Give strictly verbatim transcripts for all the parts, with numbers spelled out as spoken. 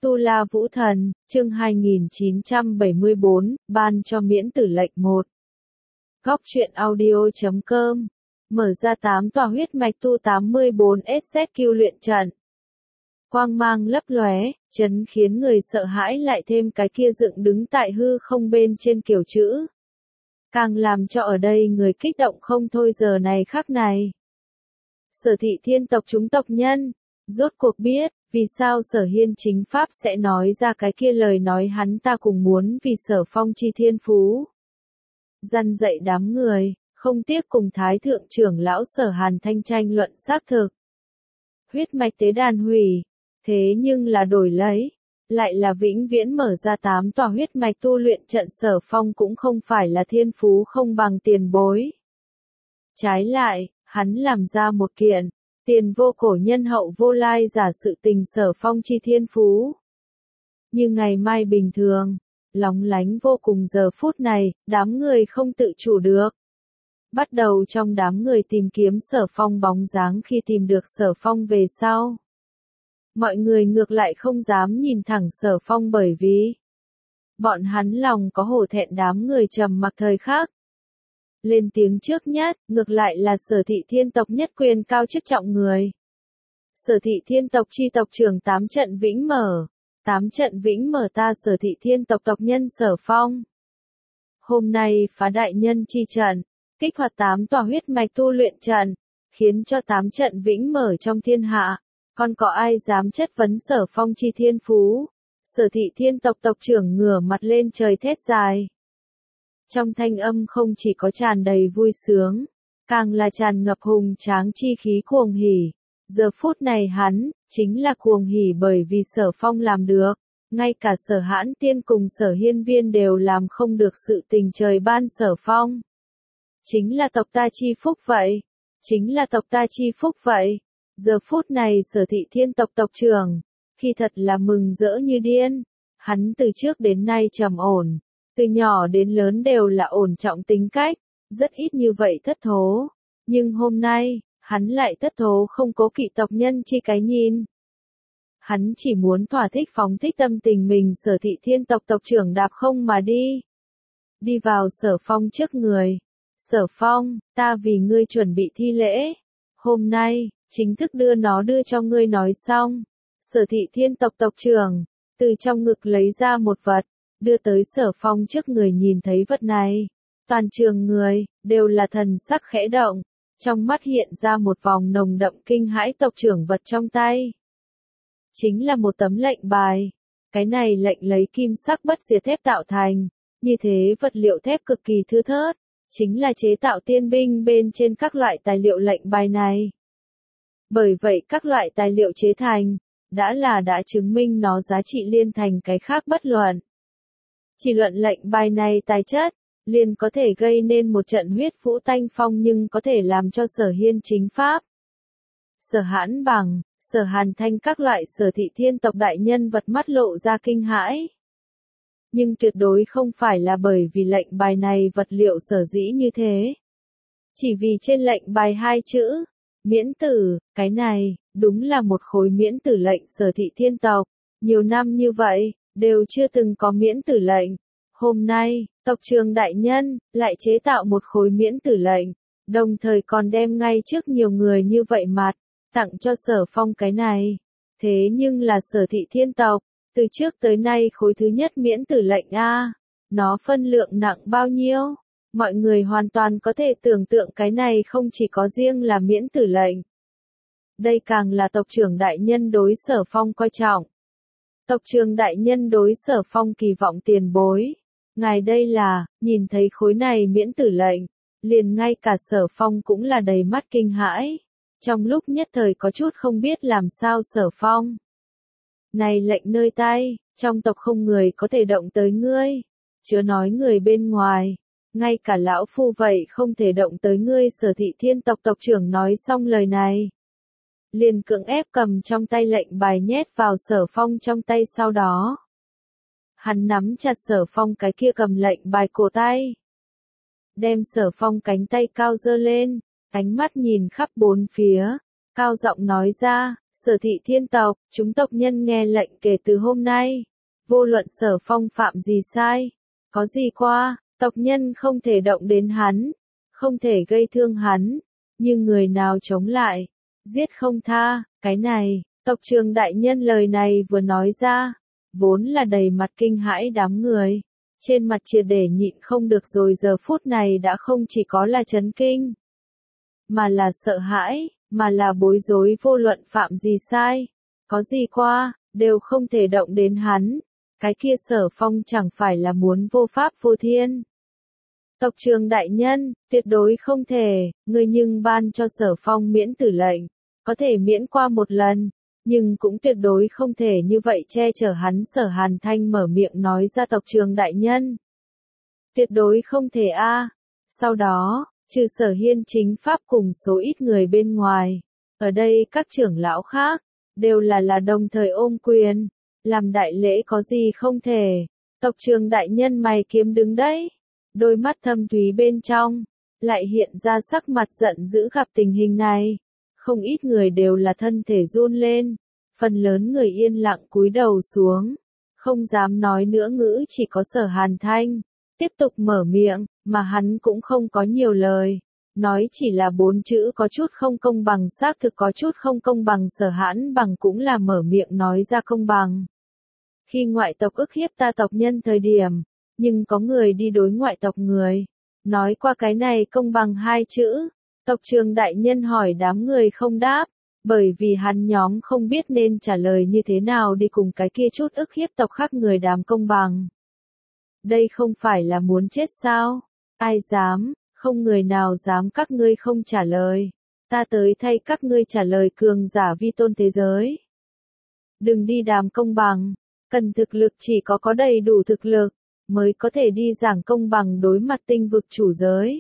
Tu La Vũ Thần, chương hai nghìn chín trăm bảy mươi bốn, ban cho miễn tử lệnh một. Góc truyện audio chấm com. Mở ra tám tòa huyết mạch tu tám mươi bốn ét zét quy luyện trận. Quang mang lấp lóe, chấn khiến người sợ hãi, lại thêm cái kia dựng đứng tại hư không bên trên kiểu chữ. Càng làm cho ở đây người kích động không thôi giờ này khắc này. Sở Thị Thiên tộc chúng tộc nhân, rốt cuộc biết, vì sao Sở Hiên chính pháp sẽ nói ra cái kia lời nói hắn ta cùng muốn vì Sở Phong chi thiên phú. Dăn dạy đám người, không tiếc cùng Thái Thượng trưởng lão Sở Hàn Thanh tranh luận xác thực. Huyết mạch tế đàn hủy, thế nhưng là đổi lấy, lại là vĩnh viễn mở ra tám tòa huyết mạch tu luyện trận. Sở Phong cũng không phải là thiên phú không bằng tiền bối. Trái lại, hắn làm ra một kiện, tiền vô cổ nhân hậu vô lai giả sự tình. Sở Phong chi thiên phú như ngày mai bình thường, lóng lánh vô cùng. Giờ phút này, đám người không tự chủ được. Bắt đầu trong đám người tìm kiếm Sở Phong bóng dáng. Khi tìm được Sở Phong về sau, mọi người ngược lại không dám nhìn thẳng Sở Phong, bởi vì bọn hắn lòng có hổ thẹn. Đám người trầm mặc thời khắc lên tiếng trước nhất, ngược lại là Sở Thị Thiên tộc nhất quyền cao chức trọng người. Sở Thị Thiên tộc chi tộc trưởng tám trận vĩnh mở, tám trận vĩnh mở ta Sở Thị Thiên tộc tộc nhân Sở Phong. Hôm nay phá đại nhân chi trận, kích hoạt tám tòa huyết mạch tu luyện trận, khiến cho tám trận vĩnh mở trong thiên hạ. Còn có ai dám chất vấn Sở Phong chi thiên phú? Sở Thị Thiên tộc tộc trưởng ngửa mặt lên trời thét dài. Trong thanh âm không chỉ có tràn đầy vui sướng, càng là tràn ngập hùng tráng chi khí cuồng hỉ. Giờ phút này hắn, chính là cuồng hỉ bởi vì Sở Phong làm được. Ngay cả Sở Hãn Tiên cùng Sở Hiên Viên đều làm không được sự tình trời ban Sở Phong. Chính là tộc ta chi phúc vậy. Chính là tộc ta chi phúc vậy. Giờ phút này Sở Thị Thiên tộc tộc trưởng, khi thật là mừng rỡ như điên. Hắn từ trước đến nay trầm ổn, từ nhỏ đến lớn đều là ổn trọng tính cách, rất ít như vậy thất thố. Nhưng hôm nay, hắn lại thất thố không cố kỵ tộc nhân chi cái nhìn. Hắn chỉ muốn thỏa thích phóng thích tâm tình mình. Sở Thị Thiên tộc tộc trưởng đạp không mà đi. Đi vào Sở Phong trước người. Sở Phong, ta vì ngươi chuẩn bị thi lễ. Hôm nay, chính thức đưa nó đưa cho ngươi. Nói xong, Sở Thị Thiên tộc tộc trưởng, từ trong ngực lấy ra một vật, đưa tới Sở Phong trước người. Nhìn thấy vật này, toàn trường người, đều là thần sắc khẽ động, trong mắt hiện ra một vòng nồng đậm kinh hãi. Tộc trưởng vật trong tay, chính là một tấm lệnh bài. Cái này lệnh lấy kim sắc bất diệt thép tạo thành, như thế vật liệu thép cực kỳ thưa thớt, chính là chế tạo tiên binh bên trên các loại tài liệu lệnh bài này. Bởi vậy các loại tài liệu chế thành, đã là đã chứng minh nó giá trị liên thành cái khác bất luận. Chỉ luận lệnh bài này tài chất, liền có thể gây nên một trận huyết vũ tanh phong, nhưng có thể làm cho Sở Hiên chính pháp, Sở Hãn Bằng, Sở Hàn Thanh các loại Sở Thị Thiên tộc đại nhân vật mắt lộ ra kinh hãi. Nhưng tuyệt đối không phải là bởi vì lệnh bài này vật liệu sở dĩ như thế. Chỉ vì trên lệnh bài hai chữ, miễn tử, cái này, đúng là một khối miễn tử lệnh. Sở Thị Thiên tộc, nhiều năm như vậy, đều chưa từng có miễn tử lệnh. Hôm nay, tộc trưởng đại nhân, lại chế tạo một khối miễn tử lệnh, đồng thời còn đem ngay trước nhiều người như vậy mặt, tặng cho Sở Phong cái này. Thế nhưng là Sở Thị Thiên tộc, từ trước tới nay khối thứ nhất miễn tử lệnh a, nó phân lượng nặng bao nhiêu? Mọi người hoàn toàn có thể tưởng tượng cái này không chỉ có riêng là miễn tử lệnh. Đây càng là tộc trưởng đại nhân đối Sở Phong coi trọng. Tộc trưởng đại nhân đối Sở Phong kỳ vọng tiền bối. Ngài đây là, nhìn thấy khối này miễn tử lệnh, liền ngay cả Sở Phong cũng là đầy mắt kinh hãi. Trong lúc nhất thời có chút không biết làm sao. Sở Phong, này lệnh nơi tay, trong tộc không người có thể động tới ngươi. Chớ nói người bên ngoài, ngay cả lão phu vậy không thể động tới ngươi. Sở Thị Thiên tộc tộc trưởng nói xong lời này, liền cưỡng ép cầm trong tay lệnh bài nhét vào Sở Phong trong tay. Sau đó, hắn nắm chặt Sở Phong cái kia cầm lệnh bài cổ tay, đem Sở Phong cánh tay cao giơ lên, ánh mắt nhìn khắp bốn phía, cao giọng nói ra, Sở Thị Thiên tộc, chúng tộc nhân nghe lệnh kể từ hôm nay, vô luận Sở Phong phạm gì sai, có gì qua, tộc nhân không thể động đến hắn, không thể gây thương hắn, nhưng người nào chống lại, giết không tha, cái này, tộc trưởng đại nhân lời này vừa nói ra, vốn là đầy mặt kinh hãi đám người, trên mặt triệt để nhịn không được rồi giờ phút này đã không chỉ có là chấn kinh, mà là sợ hãi, mà là bối rối vô luận phạm gì sai, có gì qua, đều không thể động đến hắn, cái kia Sở Phong chẳng phải là muốn vô pháp vô thiên. Tộc trưởng đại nhân, tuyệt đối không thể, người nhưng ban cho Sở Phong miễn tử lệnh, có thể miễn qua một lần, nhưng cũng tuyệt đối không thể như vậy che chở hắn. Sở Hàn Thanh mở miệng nói ra tộc trưởng đại nhân. Tuyệt đối không thể a. Sau đó, trừ Sở Hiên chính pháp cùng số ít người bên ngoài, ở đây các trưởng lão khác, đều là là đồng thời ôm quyền, làm đại lễ có gì không thể. Tộc trưởng đại nhân mày kiếm đứng đấy, đôi mắt thâm thúy bên trong, lại hiện ra sắc mặt giận dữ gặp tình hình này. Không ít người đều là thân thể run lên, phần lớn người yên lặng cúi đầu xuống, không dám nói nữa ngữ, chỉ có Sở Hàn Thanh tiếp tục mở miệng, mà hắn cũng không có nhiều lời, nói chỉ là bốn chữ có chút không công bằng, xác thực có chút không công bằng. Sở Hãn Bằng cũng là mở miệng nói ra công bằng. Khi ngoại tộc ức hiếp ta tộc nhân thời điểm, nhưng có người đi đối ngoại tộc người, nói qua cái này công bằng hai chữ. Tộc trưởng đại nhân hỏi đám người không đáp, bởi vì hắn nhóm không biết nên trả lời như thế nào đi cùng cái kia chút ức hiếp tộc khác người đám công bằng. Đây không phải là muốn chết sao? Ai dám, không người nào dám, các ngươi không trả lời. Ta tới thay các ngươi trả lời, cường giả vi tôn thế giới. Đừng đi đàm công bằng, cần thực lực, chỉ có có đầy đủ thực lực, mới có thể đi giảng công bằng đối mặt tinh vực chủ giới.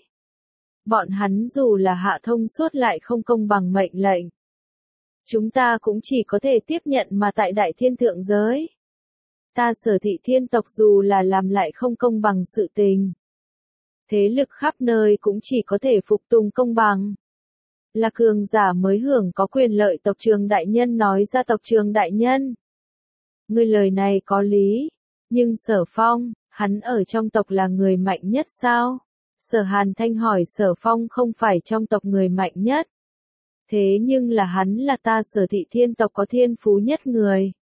Bọn hắn dù là hạ thông suốt lại không công bằng mệnh lệnh, chúng ta cũng chỉ có thể tiếp nhận, mà tại đại thiên thượng giới, ta Sở Thị Thiên tộc dù là làm lại không công bằng sự tình, thế lực khắp nơi cũng chỉ có thể phục tùng công bằng. Là cường giả mới hưởng có quyền lợi. Tộc trưởng đại nhân nói ra. Tộc trưởng đại nhân, ngươi lời này có lý, nhưng Sở Phong, hắn ở trong tộc là người mạnh nhất sao? Sở Hàn Thanh hỏi. Sở Phong không phải trong tộc người mạnh nhất, thế nhưng là hắn là ta Sở Thị Thiên tộc có thiên phú nhất người,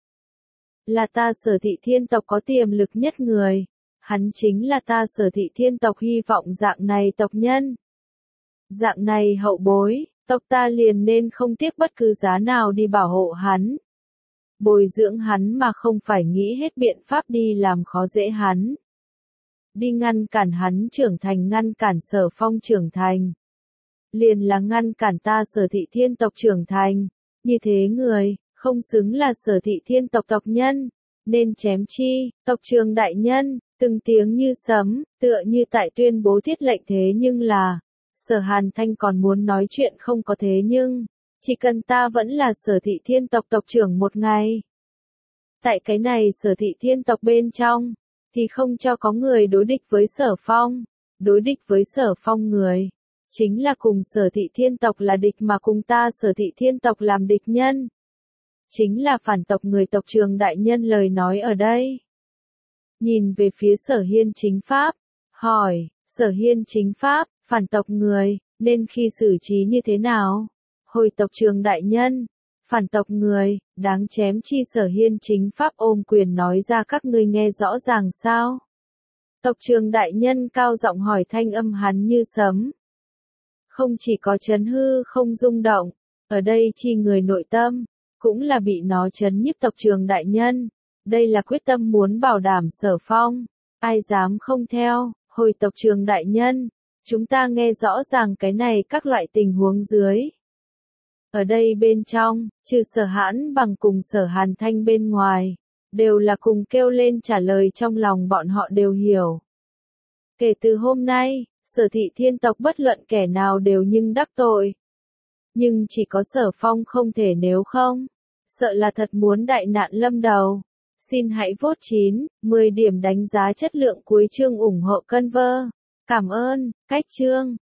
là ta Sở Thị Thiên tộc có tiềm lực nhất người, hắn chính là ta Sở Thị Thiên tộc hy vọng dạng này tộc nhân, dạng này hậu bối, tộc ta liền nên không tiếc bất cứ giá nào đi bảo hộ hắn, bồi dưỡng hắn, mà không phải nghĩ hết biện pháp đi làm khó dễ hắn, đi ngăn cản hắn trưởng thành, ngăn cản Sở Phong trưởng thành, liền là ngăn cản ta Sở Thị Thiên tộc trưởng thành. Như thế người không xứng là Sở Thị Thiên tộc tộc nhân, nên chém chi. Tộc trưởng đại nhân, từng tiếng như sấm, tựa như tại tuyên bố thiết lệnh. Thế nhưng là, Sở Hàn Thanh còn muốn nói chuyện. Không có thế nhưng, chỉ cần ta vẫn là Sở Thị Thiên tộc tộc trưởng một ngày, tại cái này Sở Thị Thiên tộc bên trong, thì không cho có người đối địch với Sở Phong. Đối địch với Sở Phong người, chính là cùng Sở Thị Thiên tộc là địch, mà cùng ta Sở Thị Thiên tộc làm địch nhân, chính là phản tộc người. Tộc trưởng đại nhân lời nói ở đây, nhìn về phía Sở Hiên chính pháp, hỏi, Sở Hiên chính pháp, phản tộc người, nên khi xử trí như thế nào? Hồi tộc trưởng đại nhân, phản tộc người, đáng chém chi. Sở Hiên chính pháp ôm quyền nói ra. Các ngươi nghe rõ ràng sao? Tộc trưởng đại nhân cao giọng hỏi, thanh âm hắn như sấm. Không chỉ có chấn hư không rung động, ở đây chi người nội tâm, cũng là bị nó chấn nhức. Tộc trưởng đại nhân, đây là quyết tâm muốn bảo đảm Sở Phong, ai dám không theo. Hồi tộc trưởng đại nhân, chúng ta nghe rõ ràng cái này các loại tình huống dưới. Ở đây bên trong, trừ Sở Hãn Bằng cùng Sở Hàn Thanh bên ngoài, đều là cùng kêu lên trả lời, trong lòng bọn họ đều hiểu. Kể từ hôm nay, Sở Thị Thiên tộc bất luận kẻ nào đều nhưng đắc tội. Nhưng chỉ có Sở Phong không thể, nếu không, sợ là thật muốn đại nạn lâm đầu. Xin hãy vote chín, mười điểm đánh giá chất lượng cuối chương ủng hộ Conver. Cảm ơn, cách chương.